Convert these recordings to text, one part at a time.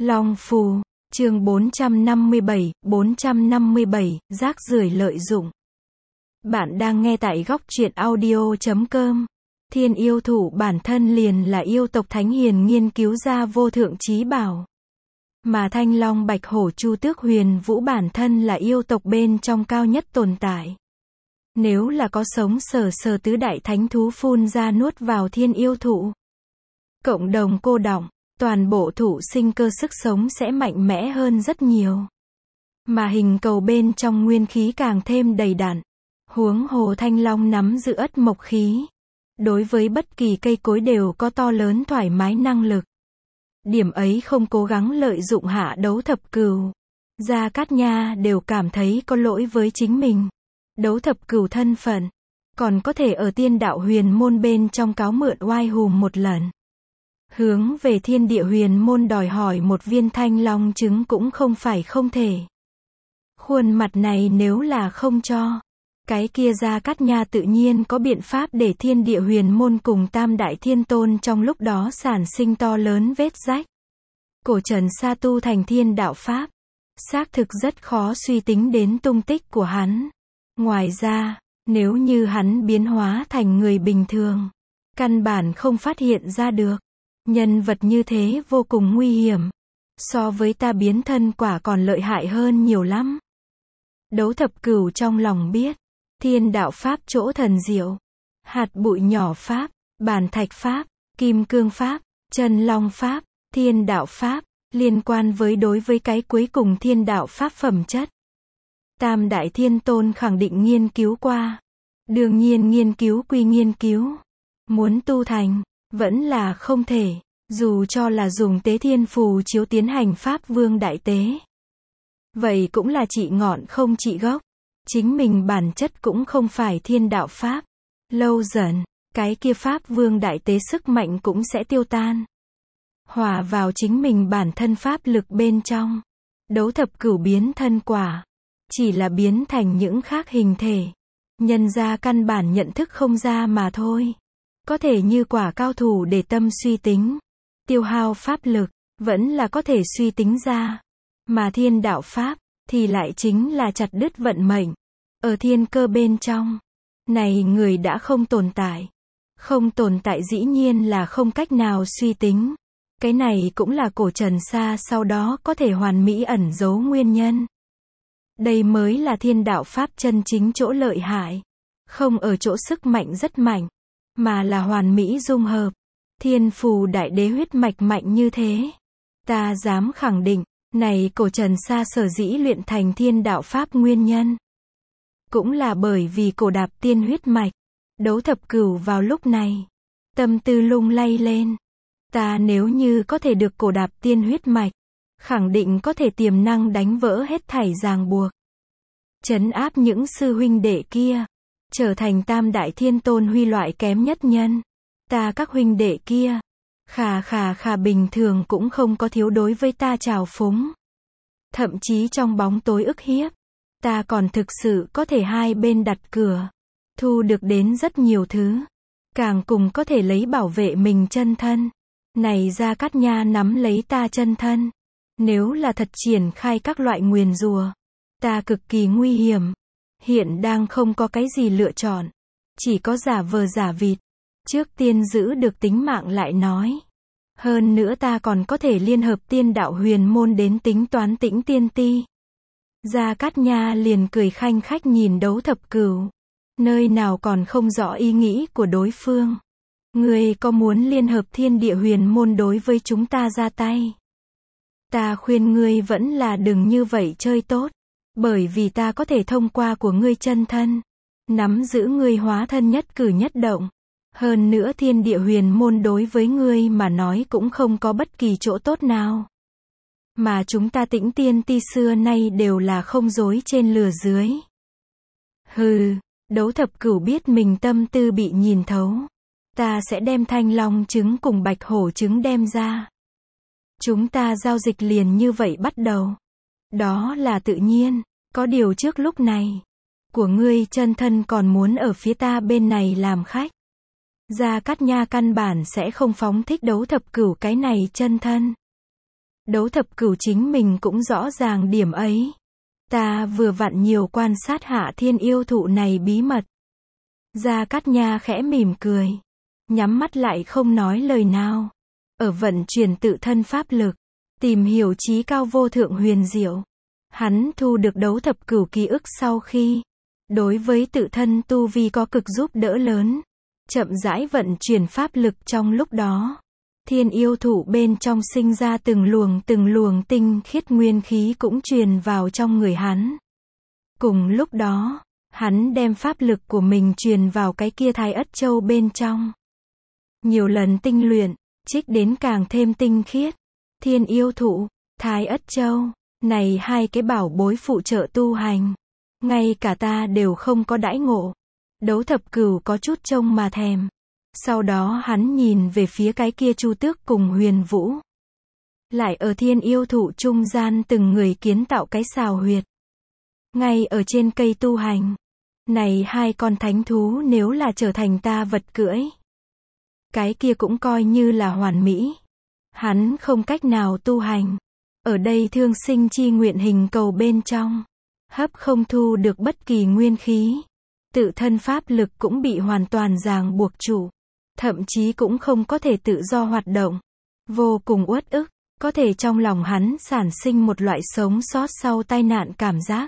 Long Phù, chương 457, rác rưởi lợi dụng. Bạn đang nghe tại góc truyện audio.com. Thiên yêu thụ bản thân liền là yêu tộc thánh hiền nghiên cứu ra vô thượng trí bảo. Mà Thanh Long Bạch Hổ Chu Tước Huyền Vũ bản thân là yêu tộc bên trong cao nhất tồn tại. Nếu là có sống sờ tứ đại thánh thú phun ra nuốt vào thiên yêu thụ, cộng đồng cô đọng, toàn bộ thụ sinh cơ sức sống sẽ mạnh mẽ hơn rất nhiều. Mà hình cầu bên trong nguyên khí càng thêm đầy đặn. Huống hồ Thanh Long nắm giữ ất mộc khí. Đối với bất kỳ cây cối đều có to lớn thoải mái năng lực. Điểm ấy không cố gắng lợi dụng hạ đấu thập cửu. Gia Cát Nha đều cảm thấy có lỗi với chính mình. Đấu thập cửu thân phận. Còn có thể ở tiên đạo huyền môn bên trong cáo mượn oai hùm một lần. Hướng về thiên địa huyền môn đòi hỏi một viên thanh long trứng cũng không phải không thể. Khuôn mặt này nếu là không cho, cái kia Gia Cát Nha tự nhiên có biện pháp để thiên địa huyền môn cùng tam đại thiên tôn trong lúc đó sản sinh to lớn vết rách. Cổ Trần Sa tu thành thiên đạo pháp, xác thực rất khó suy tính đến tung tích của hắn. Ngoài ra, nếu như hắn biến hóa thành người bình thường, căn bản không phát hiện ra được. Nhân vật như thế vô cùng nguy hiểm. So với ta biến thân quả còn lợi hại hơn nhiều lắm. Đấu thập cửu trong lòng biết. Thiên đạo pháp chỗ thần diệu. Hạt bụi nhỏ pháp, bàn thạch pháp, kim cương pháp, chân long pháp, thiên đạo pháp, liên quan với đối với cái cuối cùng thiên đạo pháp phẩm chất. Tam đại thiên tôn khẳng định nghiên cứu qua. Đương nhiên nghiên cứu quy nghiên cứu. Muốn tu thành, vẫn là không thể, dù cho là dùng tế thiên phù chiếu tiến hành pháp vương đại tế. Vậy cũng là trị ngọn không trị gốc. Chính mình bản chất cũng không phải thiên đạo pháp. Lâu dần, cái kia pháp vương đại tế sức mạnh cũng sẽ tiêu tan. Hòa vào chính mình bản thân pháp lực bên trong. Đấu thập cửu biến thân quả. Chỉ là biến thành những khác hình thể. Nhân ra căn bản nhận thức không ra mà thôi. Có thể như quả cao thủ để tâm suy tính. Tiêu hao pháp lực, vẫn là có thể suy tính ra. Mà thiên đạo pháp, thì lại chính là chặt đứt vận mệnh. Ở thiên cơ bên trong. Này người đã không tồn tại. Không tồn tại dĩ nhiên là không cách nào suy tính. Cái này cũng là Cổ Trần Sa sau đó có thể hoàn mỹ ẩn giấu nguyên nhân. Đây mới là thiên đạo pháp chân chính chỗ lợi hại. Không ở chỗ sức mạnh rất mạnh. Mà là hoàn mỹ dung hợp. Thiên phù đại đế huyết mạch mạnh như thế. Ta dám khẳng định, này Cổ Trần Sa sở dĩ luyện thành thiên đạo pháp nguyên nhân. Cũng là bởi vì cổ đạp tiên huyết mạch. Đấu thập cửu vào lúc này. Tâm tư lung lay lên. Ta nếu như có thể được cổ đạp tiên huyết mạch. Khẳng định có thể tiềm năng đánh vỡ hết thảy ràng buộc. Trấn áp những sư huynh đệ kia. Trở thành tam đại thiên tôn huy loại kém nhất nhân. Ta các huynh đệ kia. Khà bình thường cũng không có thiếu đối với ta trào phúng. Thậm chí trong bóng tối ức hiếp. Ta còn thực sự có thể hai bên đặt cửa. Thu được đến rất nhiều thứ. Càng cùng có thể lấy bảo vệ mình chân thân. Này Gia Cát Nha nắm lấy ta chân thân. Nếu là thật triển khai các loại nguyền rủa. Ta cực kỳ nguy hiểm. Hiện đang không có cái gì lựa chọn. Chỉ có giả vờ giả vịt. Trước tiên giữ được tính mạng lại nói. Hơn nữa ta còn có thể liên hợp tiên đạo huyền môn đến tính toán Tĩnh Tiên Ti. Gia Cát Nha liền cười khanh khách nhìn đấu thập cửu. Nơi nào còn không rõ ý nghĩ của đối phương. Ngươi có muốn liên hợp thiên địa huyền môn đối với chúng ta ra tay? Ta khuyên ngươi vẫn là đừng như vậy chơi tốt. Bởi vì ta có thể thông qua của ngươi chân thân. Nắm giữ ngươi hóa thân nhất cử nhất động. Hơn nữa thiên địa huyền môn đối với ngươi mà nói cũng không có bất kỳ chỗ tốt nào. Mà chúng ta Tĩnh Tiên Ti xưa nay đều là không dối trên lừa dưới. Hừ, đấu thập cửu biết mình tâm tư bị nhìn thấu. Ta sẽ đem thanh long trứng cùng bạch hổ trứng đem ra. Chúng ta giao dịch liền như vậy bắt đầu. Đó là tự nhiên, có điều trước lúc này. Của ngươi chân thân còn muốn ở phía ta bên này làm khách. Gia Cát Nha căn bản sẽ không phóng thích đấu thập cửu cái này chân thân. Đấu thập cửu chính mình cũng rõ ràng điểm ấy. Ta vừa vặn nhiều quan sát hạ thiên yêu thụ này bí mật. Gia Cát Nha khẽ mỉm cười. Nhắm mắt lại không nói lời nào. Ở vận chuyển tự thân pháp lực. Tìm hiểu trí cao vô thượng huyền diệu. Hắn thu được đấu thập cửu ký ức sau khi. Đối với tự thân tu vi có cực giúp đỡ lớn. Chậm rãi vận chuyển pháp lực trong lúc đó. Thiên yêu thụ bên trong sinh ra từng luồng tinh khiết nguyên khí cũng truyền vào trong người hắn. Cùng lúc đó, hắn đem pháp lực của mình truyền vào cái kia Thái Ất Châu bên trong. Nhiều lần tinh luyện, trích đến càng thêm tinh khiết. Thiên yêu thụ, Thái Ất Châu, này hai cái bảo bối phụ trợ tu hành. Ngay cả ta đều không có đãi ngộ. Đấu thập cửu có chút trông mà thèm. Sau đó hắn nhìn về phía cái kia Chu Tước cùng Huyền Vũ. Lại ở thiên yêu thụ trung gian từng người kiến tạo cái sào huyệt. Ngay ở trên cây tu hành. Này hai con thánh thú nếu là trở thành ta vật cưỡi. Cái kia cũng coi như là hoàn mỹ. Hắn không cách nào tu hành. Ở đây thương sinh chi nguyện hình cầu bên trong. Hấp không thu được bất kỳ nguyên khí. Tự thân pháp lực cũng bị hoàn toàn ràng buộc trụ. Thậm chí cũng không có thể tự do hoạt động. Vô cùng uất ức. Có thể trong lòng hắn sản sinh một loại sống sót sau tai nạn cảm giác.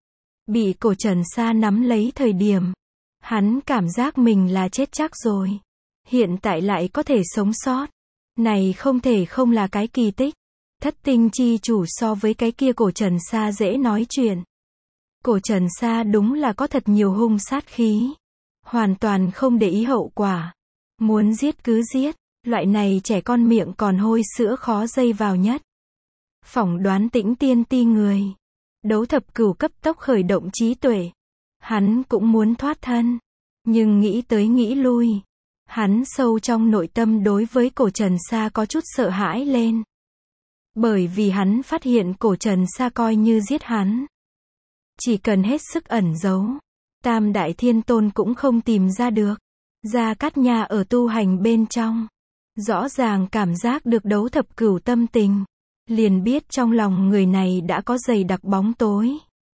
Bị cổ Trần Sa nắm lấy thời điểm. Hắn cảm giác mình là chết chắc rồi. Hiện tại lại có thể sống sót. Này không thể không là cái kỳ tích. Thất tinh chi chủ so với cái kia cổ Trần Sa dễ nói chuyện. Cổ Trần Sa đúng là có thật nhiều hung sát khí. Hoàn toàn không để ý hậu quả. Muốn giết cứ giết. Loại này trẻ con miệng còn hôi sữa khó dây vào nhất. Phỏng đoán Tĩnh Tiên Ti người. Đấu thập cửu cấp tốc khởi động trí tuệ. Hắn cũng muốn thoát thân. Nhưng nghĩ tới nghĩ lui. Hắn sâu trong nội tâm đối với cổ Trần Sa có chút sợ hãi lên. Bởi vì hắn phát hiện cổ Trần Sa coi như giết hắn. Chỉ cần hết sức ẩn giấu. Tam Đại Thiên Tôn cũng không tìm ra được. Gia Cát Nha ở tu hành bên trong. Rõ ràng cảm giác được đấu thập cửu tâm tình. Liền biết trong lòng người này đã có dày đặc bóng tối.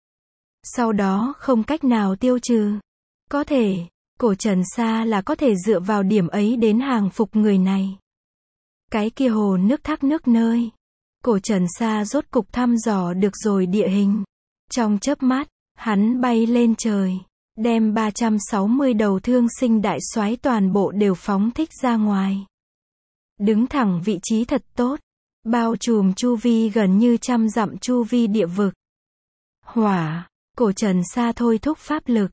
Sau đó không cách nào tiêu trừ. Có thể, cổ Trần Sa là có thể dựa vào điểm ấy đến hàng phục người này. Cái kia hồ nước thác nước nơi. Cổ Trần Sa rốt cục thăm dò được rồi địa hình. Trong chớp mắt, hắn bay lên trời. Đem 360 đầu thương sinh đại soái toàn bộ đều phóng thích ra ngoài. Đứng thẳng vị trí thật tốt. Bao trùm chu vi gần như 100 dặm chu vi địa vực. Hỏa, cổ Trần Sa thôi thúc pháp lực.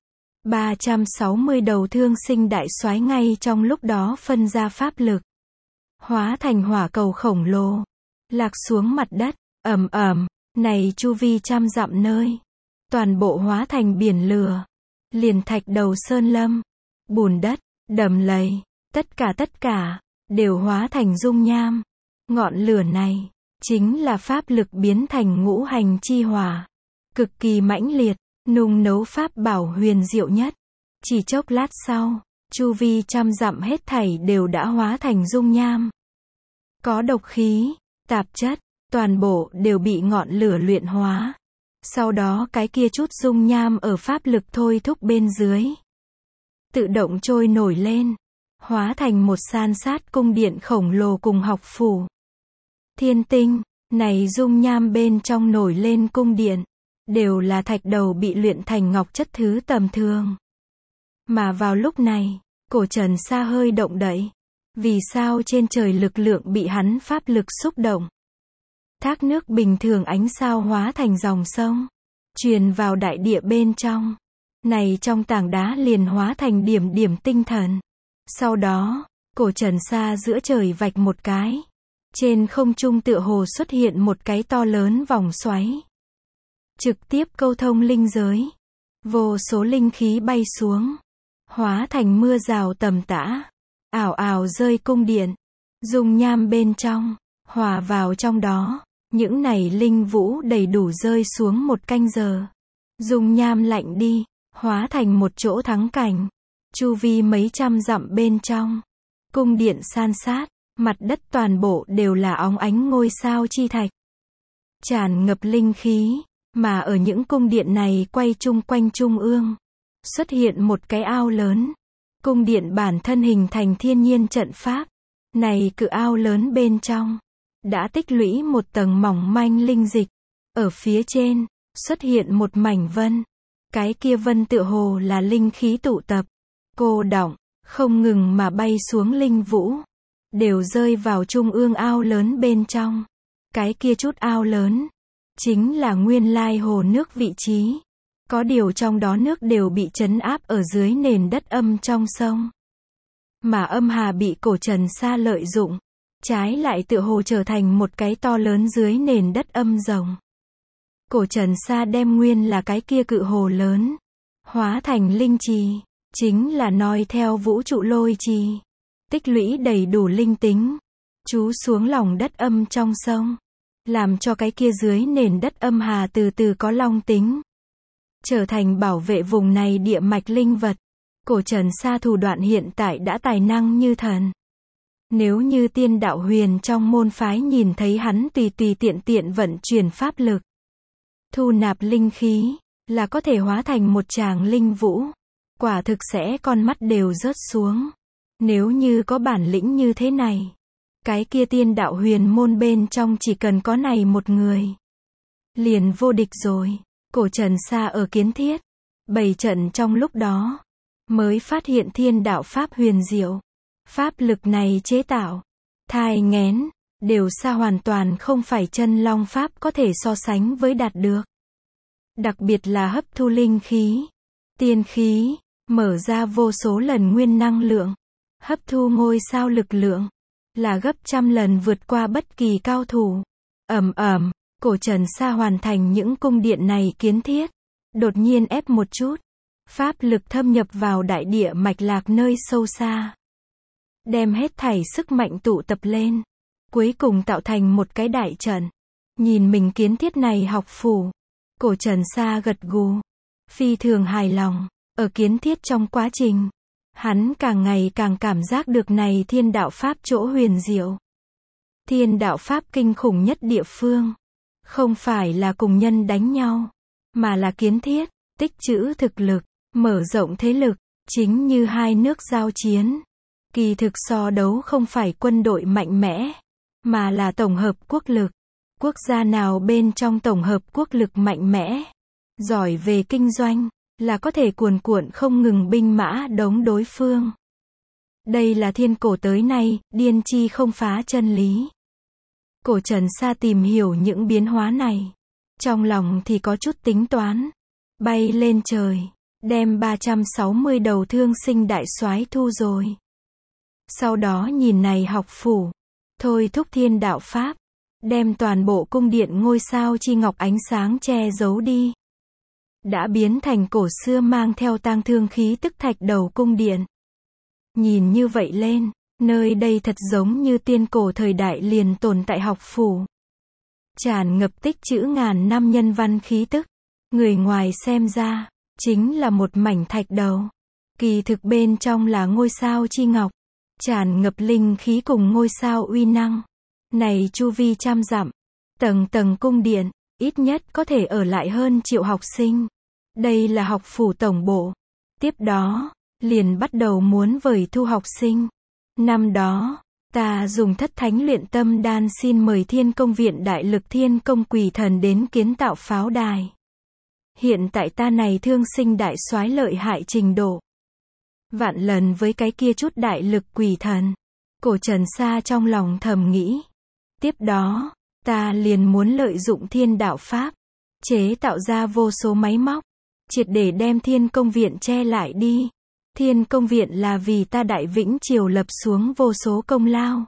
360 đầu thương sinh đại soái ngay trong lúc đó phân ra pháp lực. Hóa thành hỏa cầu khổng lồ. Lạc xuống mặt đất, ầm ầm, này chu vi 100 dặm nơi. Toàn bộ hóa thành biển lửa. Liền thạch đầu sơn lâm. Bùn đất, đầm lầy, tất cả, đều hóa thành dung nham. Ngọn lửa này, chính là pháp lực biến thành ngũ hành chi hỏa. Cực kỳ mãnh liệt, nung nấu pháp bảo huyền diệu nhất. Chỉ chốc lát sau, chu vi 100 dặm hết thảy đều đã hóa thành dung nham. Có độc khí, tạp chất, toàn bộ đều bị ngọn lửa luyện hóa. Sau đó cái kia chút dung nham ở pháp lực thôi thúc bên dưới. Tự động trôi nổi lên. Hóa thành một san sát cung điện khổng lồ cùng học phủ. Thiên tinh, này dung nham bên trong nổi lên cung điện. Đều là thạch đầu bị luyện thành ngọc chất thứ tầm thường. Mà vào lúc này, cổ Trần Sa hơi động đậy. Vì sao trên trời lực lượng bị hắn pháp lực xúc động? Thác nước bình thường ánh sao hóa thành dòng sông. Truyền vào đại địa bên trong. Này trong tảng đá liền hóa thành điểm điểm tinh thần. Sau đó, cổ Trần Sa giữa trời vạch một cái. Trên không trung tựa hồ xuất hiện một cái to lớn vòng xoáy. Trực tiếp câu thông linh giới. Vô số linh khí bay xuống. Hóa thành mưa rào tầm tã. Ảo ảo rơi cung điện. Dung nham bên trong. Hòa vào trong đó. Những này linh vũ đầy đủ rơi xuống một canh giờ. Dung nham lạnh đi. Hóa thành một chỗ thắng cảnh. Chu vi mấy trăm dặm bên trong. Cung điện san sát. Mặt đất toàn bộ đều là óng ánh ngôi sao chi thạch, tràn ngập linh khí, mà ở những cung điện này quay chung quanh trung ương, xuất hiện một cái ao lớn. Cung điện bản thân hình thành thiên nhiên trận pháp. Này cự ao lớn bên trong, đã tích lũy một tầng mỏng manh linh dịch. Ở phía trên, xuất hiện một mảnh vân. Cái kia vân tựa hồ là linh khí tụ tập, cô đọng, không ngừng mà bay xuống linh vũ, đều rơi vào trung ương ao lớn bên trong. Cái kia chút ao lớn, chính là nguyên lai hồ nước vị trí. Có điều trong đó nước đều bị trấn áp ở dưới nền đất âm trong sông. Mà âm hà bị cổ Trần Sa lợi dụng, trái lại tựa hồ trở thành một cái to lớn dưới nền đất âm rồng. Cổ Trần Sa đem nguyên là cái kia cự hồ lớn, hóa thành linh trì, chính là noi theo vũ trụ lôi trì, tích lũy đầy đủ linh tính, trú xuống lòng đất âm trong sông, làm cho cái kia dưới nền đất âm hà từ từ có long tính, trở thành bảo vệ vùng này địa mạch linh vật. Cổ Trần Sa thủ đoạn hiện tại đã tài năng như thần. Nếu như tiên đạo huyền trong môn phái nhìn thấy hắn tùy tùy tiện tiện vận chuyển pháp lực, thu nạp linh khí, là có thể hóa thành một tràng linh vũ, quả thực sẽ con mắt đều rớt xuống. Nếu như có bản lĩnh như thế này, cái kia tiên đạo huyền môn bên trong chỉ cần có này một người, liền vô địch rồi. Cổ Trần Sa ở Kiến Thiết bày trận trong lúc đó, mới phát hiện thiên đạo pháp huyền diệu. Pháp lực này chế tạo, thai nghén, đều xa hoàn toàn không phải chân long pháp có thể so sánh với đạt được. Đặc biệt là hấp thu linh khí, tiên khí, mở ra vô số lần nguyên năng lượng, hấp thu ngôi sao lực lượng, là gấp trăm lần vượt qua bất kỳ cao thủ. Cổ Trần Sa hoàn thành những cung điện này kiến thiết, đột nhiên ép một chút, pháp lực thâm nhập vào đại địa mạch lạc nơi sâu xa, đem hết thảy sức mạnh tụ tập lên, cuối cùng tạo thành một cái đại trận. Nhìn mình kiến thiết này học phủ, Cổ Trần Sa gật gù, phi thường hài lòng. Ở kiến thiết trong quá trình, hắn càng ngày càng cảm giác được này thiên đạo pháp chỗ huyền diệu. Thiên đạo pháp kinh khủng nhất địa phương, không phải là cùng nhân đánh nhau, mà là kiến thiết, tích trữ thực lực, mở rộng thế lực, chính như hai nước giao chiến. Kỳ thực so đấu không phải quân đội mạnh mẽ, mà là tổng hợp quốc lực. Quốc gia nào bên trong tổng hợp quốc lực mạnh mẽ, giỏi về kinh doanh, là có thể cuồn cuộn không ngừng binh mã đống đối phương. Đây là thiên cổ tới nay, điên chi không phá chân lý. Cổ Trần Sa tìm hiểu những biến hóa này, trong lòng thì có chút tính toán. Bay lên trời, đem 360 đầu thương sinh đại soái thu rồi. Sau đó nhìn này học phủ, thôi thúc thiên đạo pháp, đem toàn bộ cung điện ngôi sao chi ngọc ánh sáng che giấu đi. Đã biến thành cổ xưa mang theo tang thương khí tức thạch đầu cung điện. Nhìn như vậy lên, nơi đây thật giống như tiên cổ thời đại liền tồn tại học phủ. Tràn ngập tích trữ ngàn năm nhân văn khí tức. Người ngoài xem ra, chính là một mảnh thạch đầu. Kỳ thực bên trong là ngôi sao chi ngọc, tràn ngập linh khí cùng ngôi sao uy năng. Này chu vi trăm dặm, tầng tầng cung điện, ít nhất có thể ở lại hơn triệu học sinh. Đây là học phủ tổng bộ. Tiếp đó, liền bắt đầu muốn vời thu học sinh. Năm đó, ta dùng thất thánh luyện tâm đan xin mời Thiên Công Viện Đại Lực Thiên Công Quỷ Thần đến kiến tạo pháo đài. Hiện tại ta này thương sinh đại soái lợi hại trình độ vạn lần với cái kia chút đại lực quỷ thần. Cổ Trần Sa trong lòng thầm nghĩ. Tiếp đó, ta liền muốn lợi dụng thiên đạo pháp, chế tạo ra vô số máy móc, triệt để đem Thiên Công Viện che lại đi. Thiên Công Viện là vì ta Đại Vĩnh Triều lập xuống vô số công lao.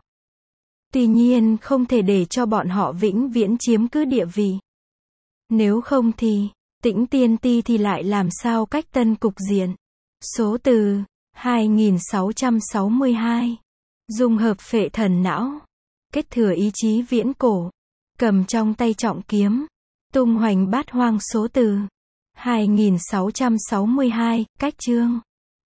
Tuy nhiên không thể để cho bọn họ vĩnh viễn chiếm cứ địa vị. Nếu không thì, Tĩnh Tiên Ti thì lại làm sao cách tân cục diện. Số từ 2662. Dung hợp phệ thần não, kết thừa ý chí viễn cổ, cầm trong tay trọng kiếm, tung hoành bát hoang. Số từ 2662, cách chương